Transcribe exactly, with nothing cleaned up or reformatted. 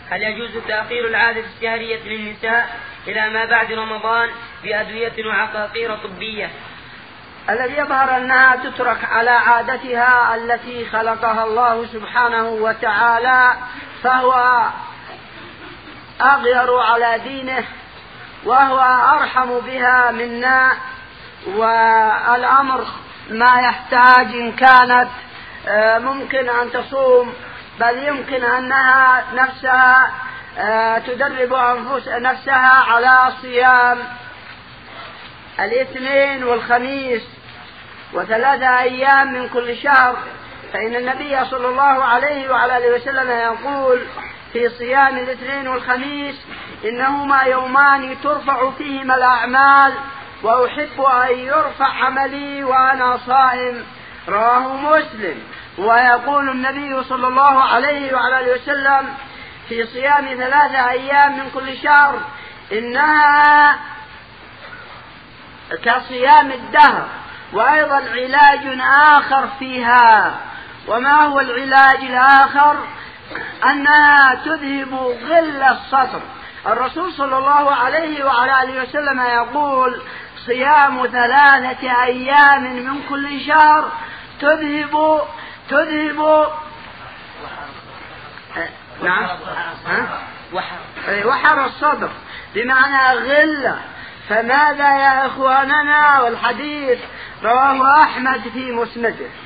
هل يجوز تأخير العادة الشهرية للنساء إلى ما بعد رمضان بأدوية وعقاقير طبية؟ الذي يظهر أنها تترك على عادتها التي خلقها الله سبحانه وتعالى، فهو أغير على دينه وهو أرحم بها منا، والأمر ما يحتاج إن كانت ممكن أن تصوم، بل يمكن أنها نفسها تدرب أنفس نفسها على صيام الاثنين والخميس وثلاثة أيام من كل شهر، فإن النبي صلى الله عليه وعلى آله وسلم يقول في صيام الاثنين والخميس: إنهما يومان ترفع فيهما الأعمال وأحب أن يرفع عملي وأنا صائم، رواه مسلم. ويقول النبي صلى الله عليه وعلى آله وسلم في صيام ثلاثة أيام من كل شهر: إنها كصيام الدهر. وأيضا علاج آخر فيها. وما هو العلاج الآخر؟ أنها تذهب غل الصدر. الرسول صلى الله عليه وعلى آله وسلم يقول: صيام ثلاثة أيام من كل شهر تذهب تذهب نعم وحر الصدر، بمعنى غلة. فماذا يا إخواننا؟ والحديث رواه أحمد في مسنده.